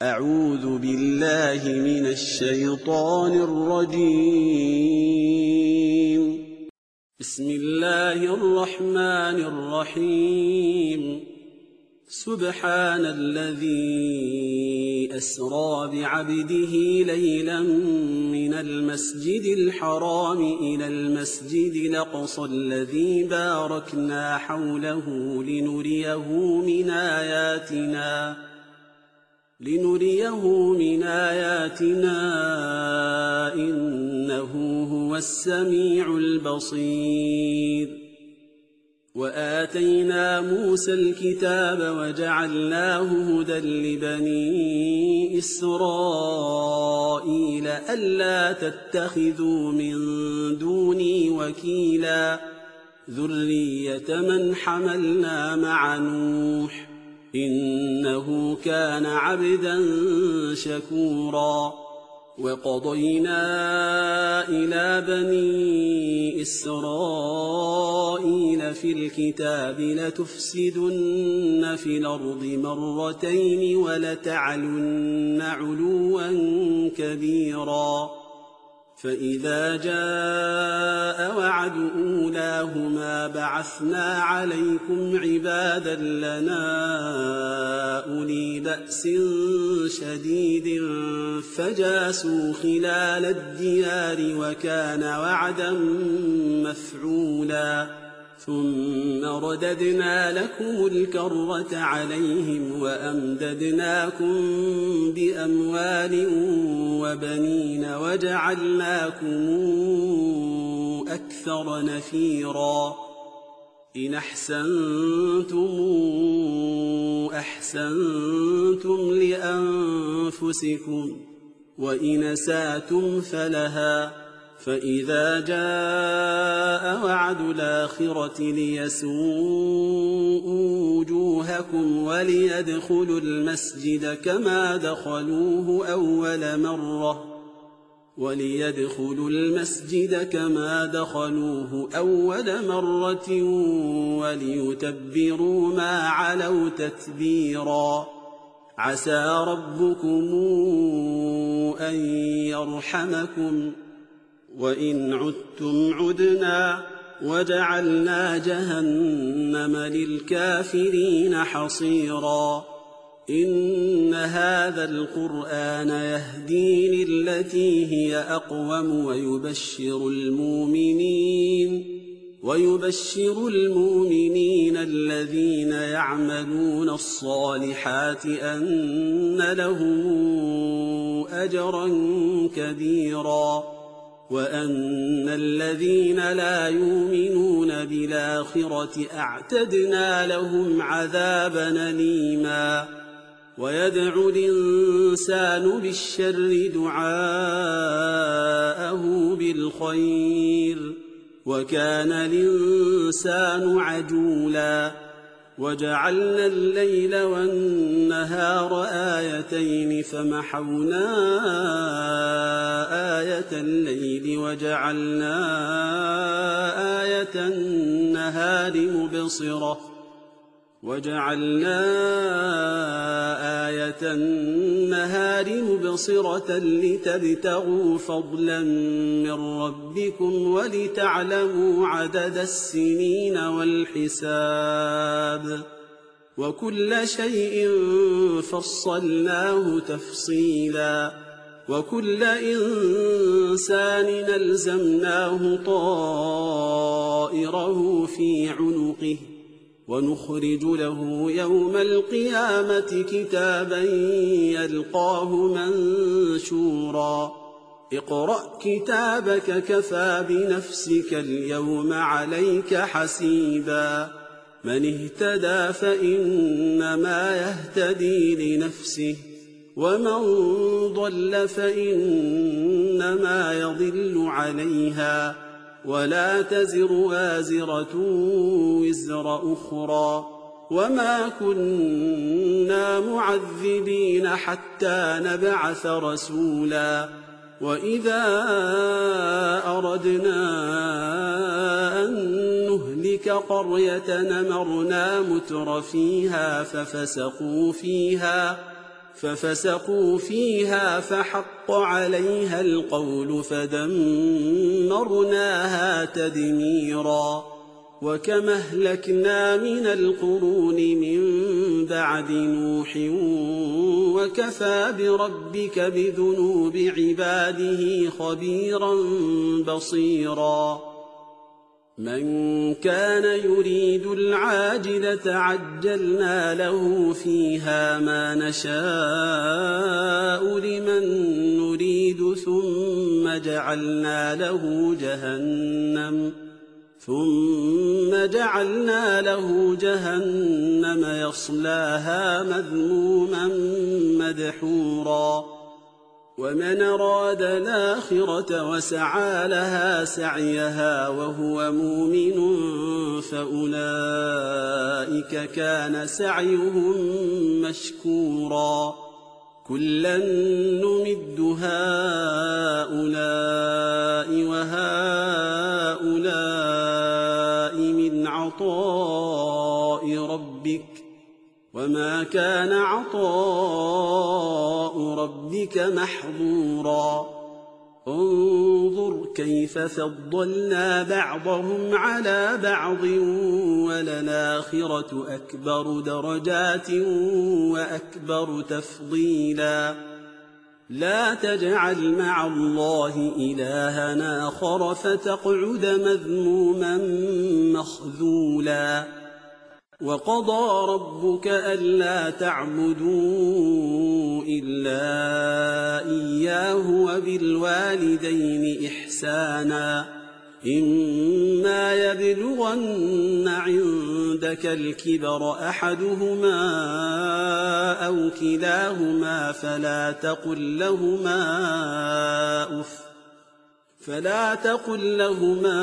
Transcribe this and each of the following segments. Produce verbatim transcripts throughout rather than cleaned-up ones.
أعوذ بالله من الشيطان الرجيم. بسم الله الرحمن الرحيم. سبحان الذي أسرى بعبده ليلا من المسجد الحرام إلى المسجد الأقصى الذي باركنا حوله لنريه من آياتنا لنريه من آياتنا إنه هو السميع البصير. وآتينا موسى الكتاب وجعلناه هدى لبني إسرائيل ألا تتخذوا من دوني وكيلا ذرية من حملنا مع نوح إنه كان عبدا شكورا. وقضينا إلى بني إسرائيل في الكتاب لتفسدن في الأرض مرتين ولتعلن علوا كبيرا. فإذا جاء وعد أولاهما بعثنا عليكم عبادا لنا أولي بأس شديد فجاسوا خلال الديار وكان وعدا مفعولا. ثم رددنا لكم الكرة عليهم وأمددناكم بأموال وبنين وجعلناكم أكثر نفيرا. إن أحسنتم أحسنتم لأنفسكم وإن أسأتم فلها. فإذا جاء وعد الآخرة ليسوءوا وجوهكم وليدخلوا المسجد كما دخلوه أول مرة وليدخلوا المسجد كما دخلوه أول مرة وليتبروا ما علوا تتبيرا. عسى ربكم أن يرحمكم وإن عدتم عدنا وجعلنا جهنم للكافرين حصيرا. إن هذا القرآن يهدي للتي هي أقوم ويبشر المؤمنين ويبشر المؤمنين الذين يعملون الصالحات أن لهم أجرا كبيرا. وأن الذين لا يؤمنون بالآخرة أعتدنا لهم عذابا أليما. ويدعو الإنسان بالشر دعاءه بالخير وكان الإنسان عجولا. وجعلنا الليل والنهار آيتين فمحونا آية الليل وجعلنا آية النهار مبصرة وجعلنا آية النهار مبصرة لتبتغوا فضلا من ربكم ولتعلموا عدد السنين والحساب وكل شيء فصلناه تفصيلا. وكل إنسان ألزمناه طائره في عنقه ونخرج له يوم القيامة كتابا يلقاه منشورا. اقرأ كتابك كفى بنفسك اليوم عليك حسيبا. من اهتدى فإنما يهتدي لنفسه ومن ضل فإنما يضل عليها ولا تزر وازرة وزر أخرى وما كنا معذبين حتى نبعث رسولا. وإذا أردنا أن نهلك قرية أمرنا متر فيها ففسقوا فيها ففسقوا فيها فحق عليها القول فدمرناها تدميرا وكم أهلكنا من القرون من بعد نوح وكفى بربك بذنوب عباده خبيرا بصيرا من كان يريد العاجلة عجلنا له فيها ما نشاء لمن نريد ثم جعلنا له جهنم ثم جعلنا له جهنم يصلاها مذموما مدحورا ومن أراد الآخرة وسعى لها سعيها وهو مؤمن فأولئك كان سعيهم مشكورا كلا نمد هؤلاء وهؤلاء من عطاء ربك وما كان عطاء ربك محظورا انظر كيف فضلنا بعضهم على بعض وللآخرة أكبر درجات وأكبر تفضيلا لا تجعل مع الله إلهنا آخر فتقعد مذموما مخذولا وقضى ربك ألا تعبدوا إلا إياه وبالوالدين إحسانا إما يبلغن عندك الكبر أحدهما أو كلاهما فلا تقل لهما أف فلا تقل لهما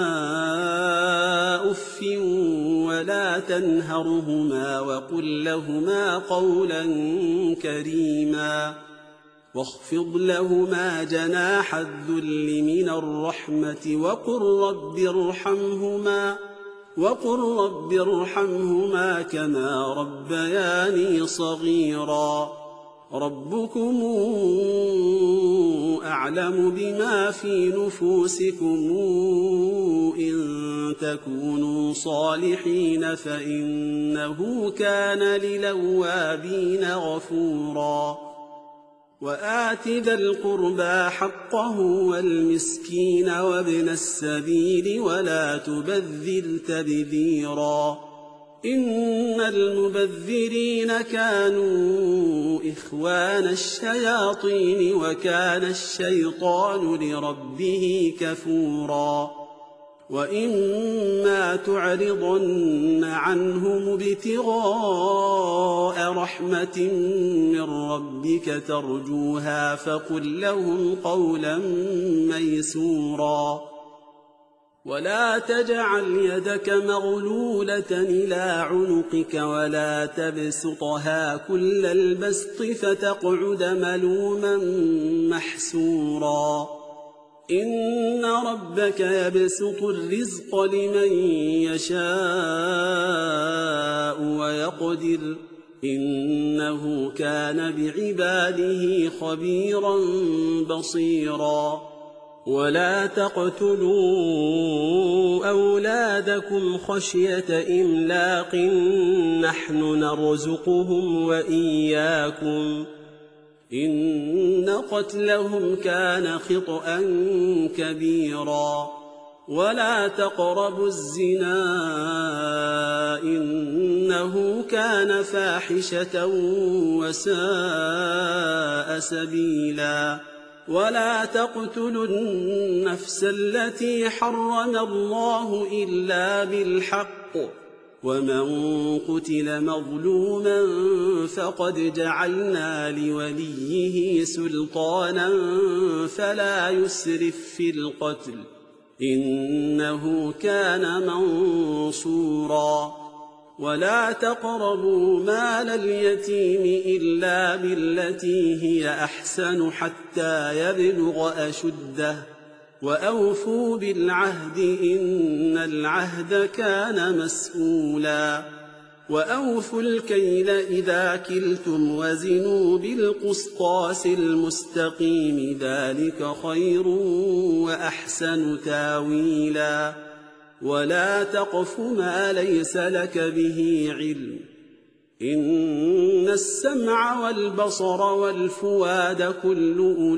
أف ولا تنهرهما وقل لهما قولا كريما واخفض لهما جناح الذل من الرحمة وقل رب ارحمهما وقل رب ارحمهما كما ربياني صغيرا ربكم أعلم بما في نفوسكم إن تكونوا صالحين فإنه كان للأوابين غفورا وآت ذا القربى حقه والمسكين وابن السبيل ولا تبذر تبذيرا إن المبذرين كانوا إخوان الشياطين وكان الشيطان لربه كفورا وإما تعرضن عنهم ابتغاء رحمة من ربك ترجوها فقل لهم قولا ميسورا ولا تجعل يدك مغلولة إلى عنقك ولا تبسطها كل البسط فتقعد ملوما محسورا إن ربك يبسط الرزق لمن يشاء ويقدر إنه كان بعباده خبيرا بصيرا ولا تقتلوا أولادكم خشية إملاق نحن نرزقهم وإياكم إن قتلهم كان خطأ كبيرا ولا تقربوا الزنا إنه كان فاحشة وساء سبيلا ولا تقتلوا النفس التي حرم الله إلا بالحق ومن قتل مظلوما فقد جعلنا لوليه سلطانا فلا يسرف في القتل إنه كان منصورا ولا تقربوا مال اليتيم إلا بالتي هي أحسن حتى يبلغ أشده وأوفوا بالعهد إن العهد كان مسؤولا وأوفوا الكيل إذا كلتم وزنوا بالقسطاس المستقيم ذلك خير وأحسن تاويلا ولا تقف ما ليس لك به علم إن السمع والبصر والفؤاد كل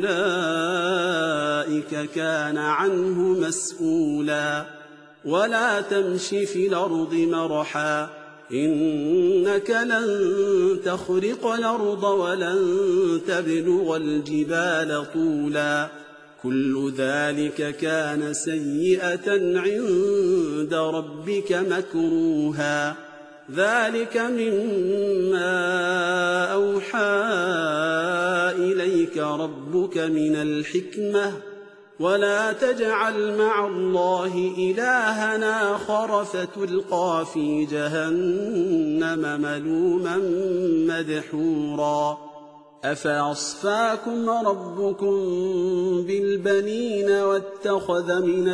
أولئك كان عنه مسؤولا ولا تمش في الأرض مرحا إنك لن تخرق الأرض ولن تبلغ الجبال طولا كل ذلك كان سيئة عند ربك مكروها ذلك مما أوحى إليك ربك من الحكمة ولا تجعل مع الله إلهًا آخر فتلقى في جهنم ملومًا مدحورا أفأصفاكم ربكم بالبنين واتخذ من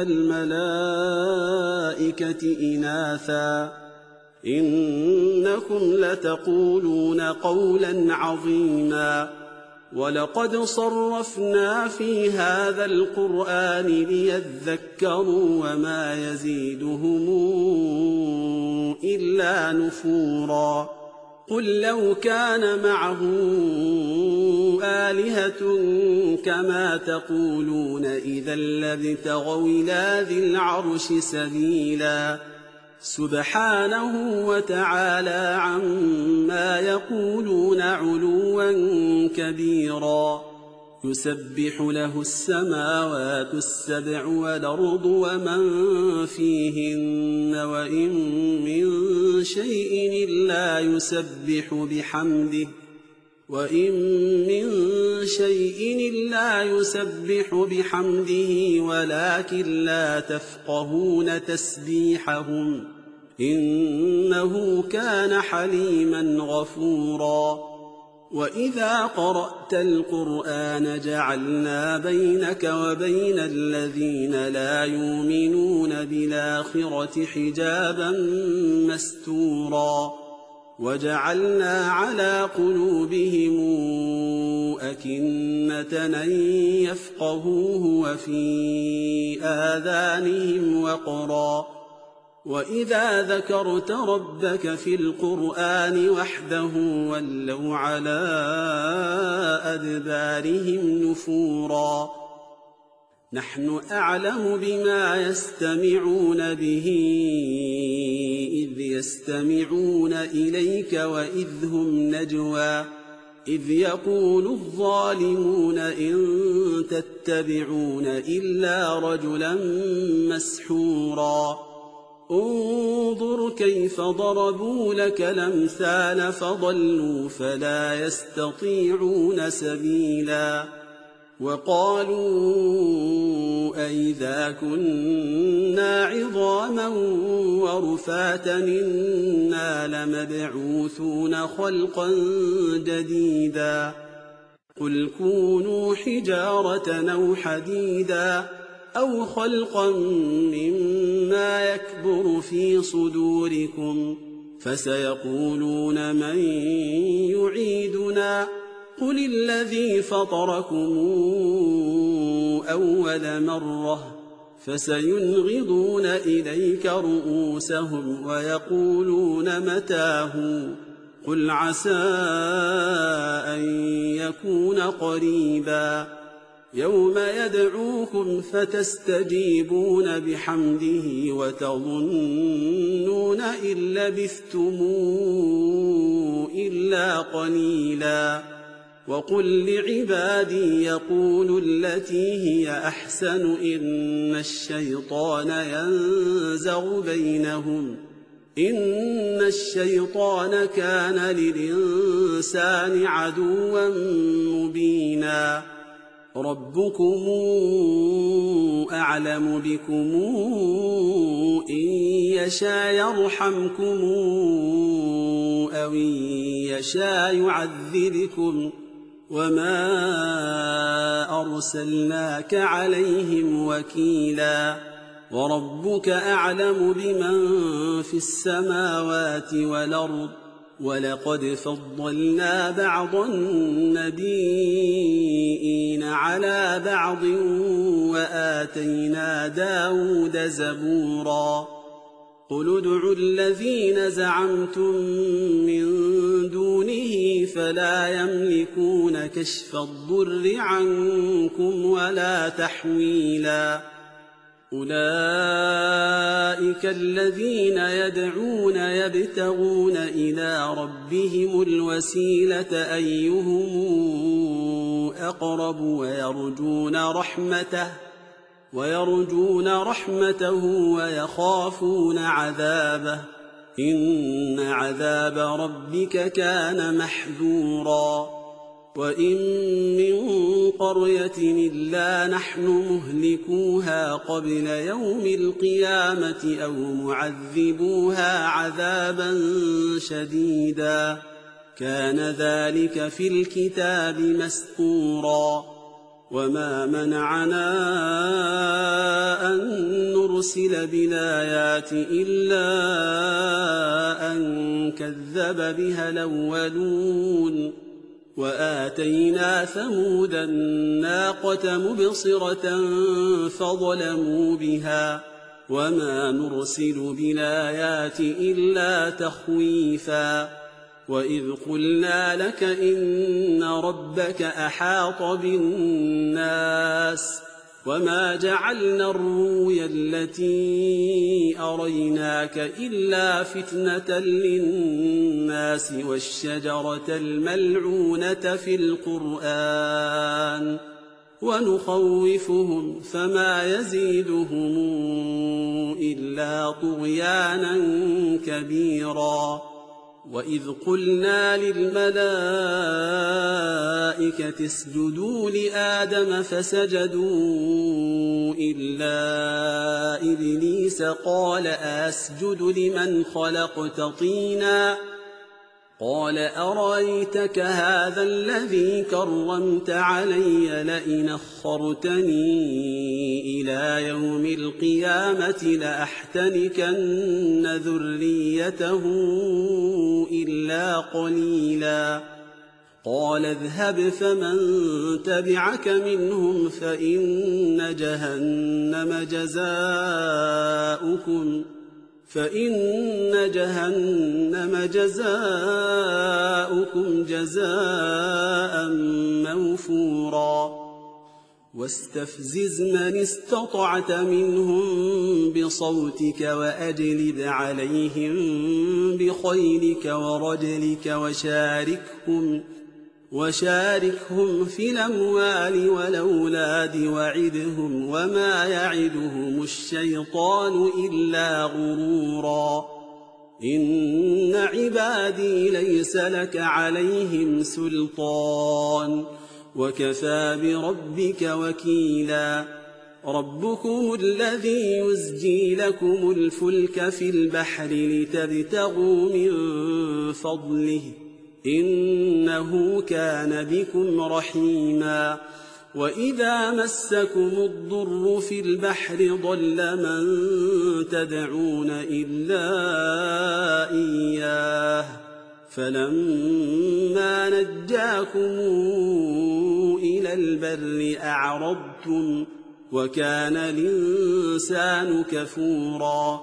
الملائكة إناثا إنكم لتقولون قولا عظيما ولقد صرفنا في هذا القرآن ليذكروا وما يزيدهم إلا نفورا قل لو كان معه آلهة كما تقولون إذا لابتغوا إلى ذي العرش سبيلا سبحانه وتعالى عما يقولون علوا كبيرا يسبح له السماوات السبع والأرض ومن فيهن وإن من شيء إلا يسبح بحمده وإن من شيء إلا يسبح بحمده ولكن لا تفقهون تسبيحهم إنه كان حليما غفورا وإذا قرأت القرآن جعلنا بينك وبين الذين لا يؤمنون بالآخرة حجابا مستورا وجعلنا على قلوبهم أكنة أن يفقهوه وفي آذانهم وقرا وإذا ذكرت ربك في القرآن وحده ولوا على أدبارهم نفورا نحن أعلم بما يستمعون به إذ يستمعون إليك وإذ هم نجوى إذ يقول الظالمون إن تتبعون إلا رجلا مسحورا انظر كيف ضربوا لك الأمثال فضلوا فلا يستطيعون سبيلا وقالوا أئذا كنا عظاما ورفاتا إنا لمبعوثون خلقا جديدا قل كونوا حجارة أو حديدا أو خلقا مما يكبر في صدوركم فسيقولون من يعيدنا قل الذي فطركم أول مرة فسينغضون إليك رؤوسهم ويقولون متاه قل عسى أن يكون قريبا يوم يدعوكم فتستجيبون بحمده وتظنون إن لبثتم إلا قليلا وقل لعبادي يقولوا التي هي أحسن إن الشيطان ينزغ بينهم إن الشيطان كان للإنسان عدوا مبينا ربكم أعلم بكم إن يشاء يرحمكم أو إن يشاء يعذبكم وما أرسلناك عليهم وكيلا وربك أعلم بمن في السماوات والأرض ولقد فضلنا بعض النبيين على بعض وآتينا داود زبورا قل ادعوا الذين زعمتم من دونه فلا يملكون كشف الضر عنكم ولا تحويلا أولئك الذين يدعون يبتغون إلى ربهم الوسيلة أيهم أقرب ويرجون رحمته ويرجون رحمته ويخافون عذابه إن عذاب ربك كان محذورا وإن من قرية إلا نحن مهلكوها قبل يوم القيامة أو معذبوها عذابا شديدا كان ذلك في الكتاب مسطورا وما منعنا أن نرسل بالآيات إلا أن كذب بها الأولون وآتينا ثمود الناقة مبصرة فظلموا بها وما نرسل بالآيات إلا تخويفا وإذ قلنا لك إن ربك أحاط بالناس وما جعلنا الرؤيا التي أريناك إلا فتنة للناس والشجرة الملعونة في القرآن ونخوفهم فما يزيدهم إلا طغيانا كبيرا وإذ قلنا للملائكة اسجدوا لآدم فسجدوا إلا إبليس قال أسجد لمن خلقت طينا قال أرأيتك هذا الذي كرمت علي لئن أخرتني إلى يوم القيامة لأحتنكن ذريته إلا قليلا قال اذهب فمن تبعك منهم فإن جهنم جزاؤكم فإن جهنم جزاؤكم جزاء موفورا واستفزز من استطعت منهم بصوتك وأجلب عليهم بخيلك ورجلك وشاركهم وشاركهم في الأموال والأولاد وعدهم وما يعدهم الشيطان إلا غرورا إن عبادي ليس لك عليهم سلطان وكفى بربك وكيلا ربكم الذي يزجي لكم الفلك في البحر لتبتغوا من فضله إنه كان بكم رحيما وإذا مسكم الضر في البحر ضل من تدعون إلا إياه فلما نجاكم إلى البر أعرضتم وكان الإنسان كفورا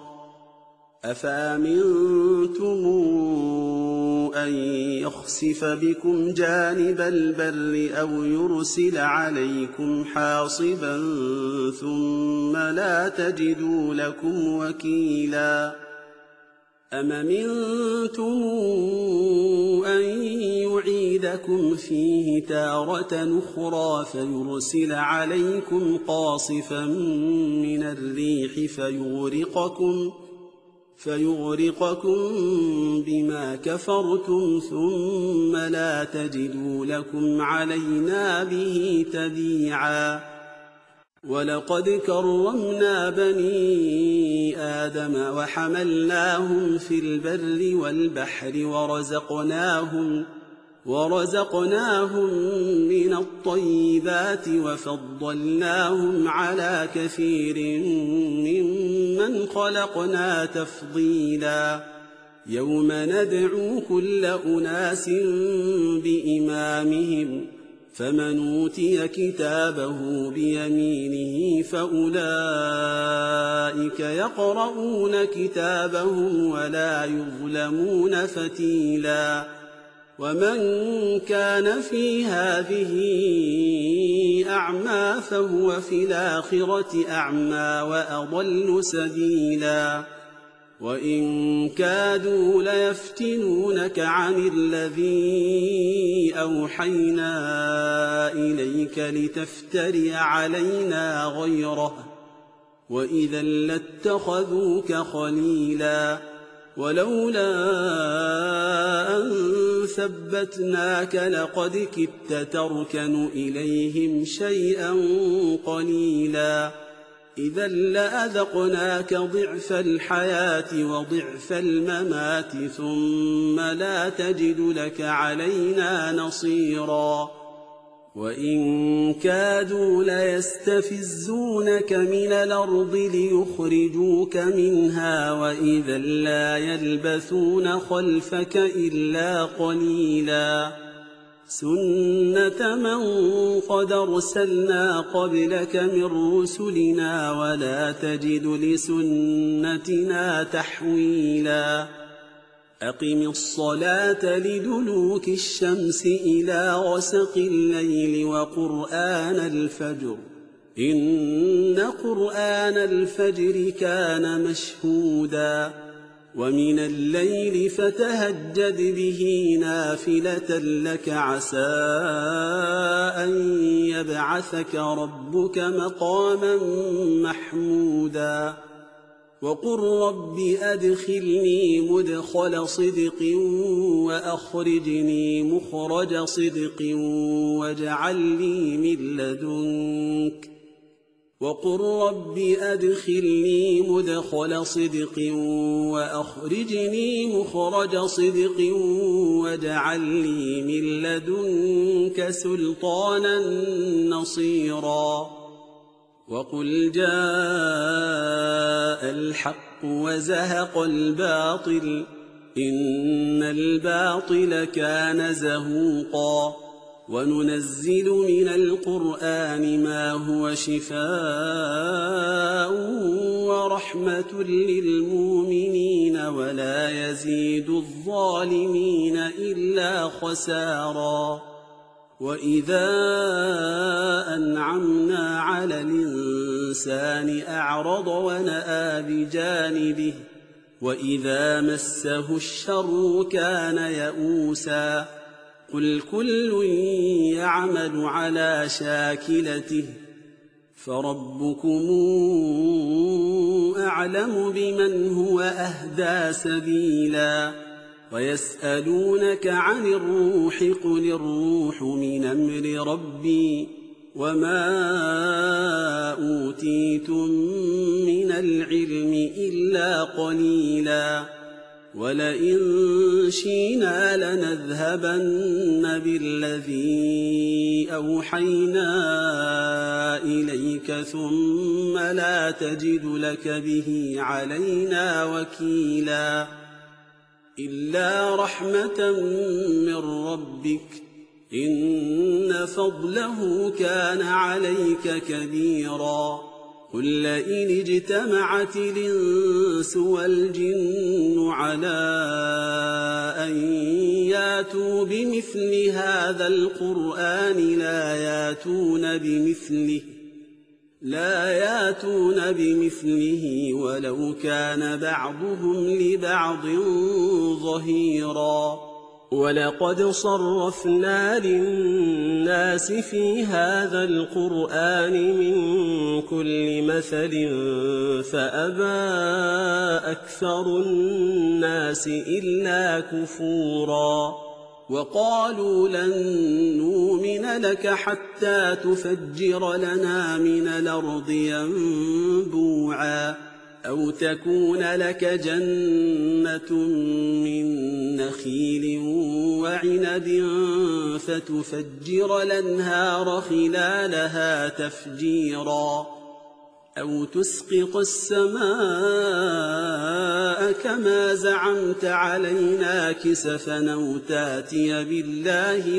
أفأمنتم أن يخسف بكم جانب البر أو يرسل عليكم حاصبا ثم لا تجدوا لكم وكيلا أم أمنتم أن يعيدكم فيه تارة أخرى فيرسل عليكم قاصفا من الريح فيغرقكم فيغرقكم بما كفرتم ثم لا تجدوا لكم علينا به تبيعا ولقد كرمنا بني آدم وحملناهم في البر والبحر ورزقناهم ورزقناهم من الطيبات الطيبات وفضلناهم على كثير ممن خلقنا تفضيلا يوم ندعو كل أناس بإمامهم فمن أوتي كتابه بيمينه فأولئك يقرؤون كتابهم ولا يظلمون فتيلا ومن كان في هذه أعمى فهو في الآخرة أعمى وأضل سبيلا وإن كادوا ليفتنونك عن الذي أوحينا إليك لتفتري علينا غيره وإذا لاتخذوك خليلا ولولا أن ثبتناك لقد كدت تركن إليهم شيئا قليلا إذا لأذقناك ضعف الحياة وضعف الممات ثم لا تجد لك علينا نصيرا وإن كادوا ليستفزونك من الأرض ليخرجوك منها وإذا لا يلبثون خلفك إلا قليلا سنة من قد أرسلنا قبلك من رسلنا ولا تجد لسنتنا تحويلا أقم الصلاة لدلوك الشمس إلى غسق الليل وقرآن الفجر إن قرآن الفجر كان مشهودا ومن الليل فتهجد به نافلة لك عسى أن يبعثك ربك مقاما محمودا وقل رب أدخلني مدخل صدق وأخرجني مخرج صدق واجعل لي من لدنك وقل رب أدخلني مدخل صدق وأخرجني مخرج صدق واجعل لي من لدنك سلطانا نصيرا وقل جاء الحق وزهق الباطل إن الباطل كان زهوقا وننزل من القرآن ما هو شفاء ورحمة للمؤمنين ولا يزيد الظالمين إلا خسارا وإذا أنعمنا على الإنسان أعرض ونأى بجانبه وإذا مسه الشر كان يئوسا قل كل يعمل على شاكلته فربكم أعلم بمن هو أهدى سبيلا ويسألونك عن الروح قل الروح من أمر ربي وما أوتيتم من العلم إلا قليلا ولئن شئنا لنذهبن بالذي أوحينا إليك ثم لا تجد لك به علينا وكيلا إلا رحمة من ربك إن فضله كان عليك كبيرا قل لئن اجتمعت الإنس والجن على أن ياتوا بمثل هذا القرآن لا ياتون بمثله لا ياتون بمثله ولو كان بعضهم لبعض ظهيرا ولقد صرفنا للناس في هذا القرآن من كل مثل فأبى أكثر الناس إلا كفورا وقالوا لن نؤمن لك حتى تفجر لنا من الأرض ينبوعا أو تكون لك جنة من نخيل وعنب فتفجر الأنهار خلالها تفجيرا أو تسقط السماء كما زعمت علينا كسفا أو تاتي بالله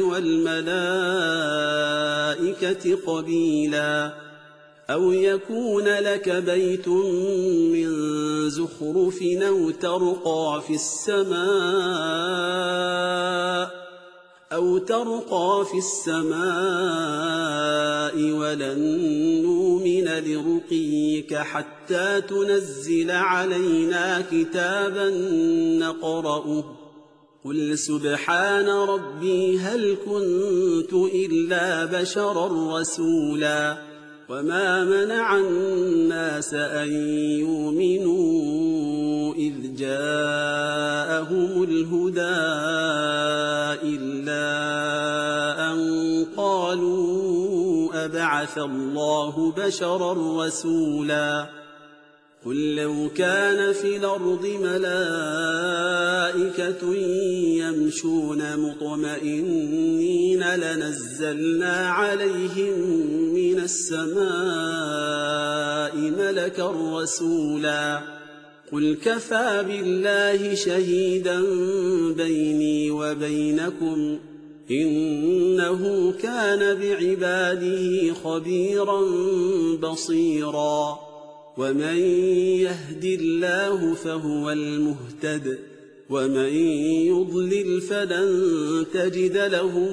والملائكة قبيلا أو يكون لك بيت من زخرف أو ترقى في السماء أو ترقى في السماء ولن نؤمن لرقيك حتى تنزل علينا كتابا نقرأه قل سبحان ربي هل كنت إلا بشرا رسولا وما منع الناس أن يؤمنوا إذ جاءهم الهدى إلا أن قالوا أبعث الله بشرا رسولا قل لو كان في الأرض ملائكة يمشون مطمئنين لنزلنا عليهم من السماء ملكا رسولا قل كفى بالله شهيدا بيني وبينكم إنه كان بعباده خبيرا بصيرا ومن يهد الله فهو المهتد ومن يضلل فلن تجد لهم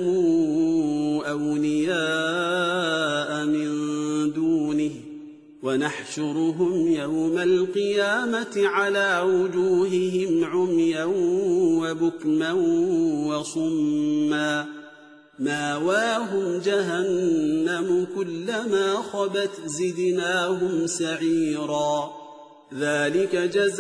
أولياء من دونه ونحشرهم يوم القيامة على وجوههم عميا وبكما وصما ماواهم جهنم كلما خبت زدناهم سعيرا ذلك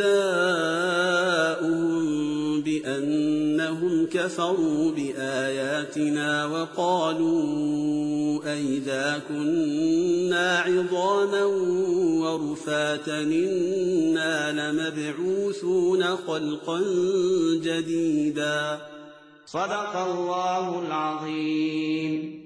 جزاؤهم بأنهم كفروا بآياتنا وقالوا أئذا كنا عظاما ورفاتا إنا لمبعوثون خلقا جديدا صدق الله العظيم.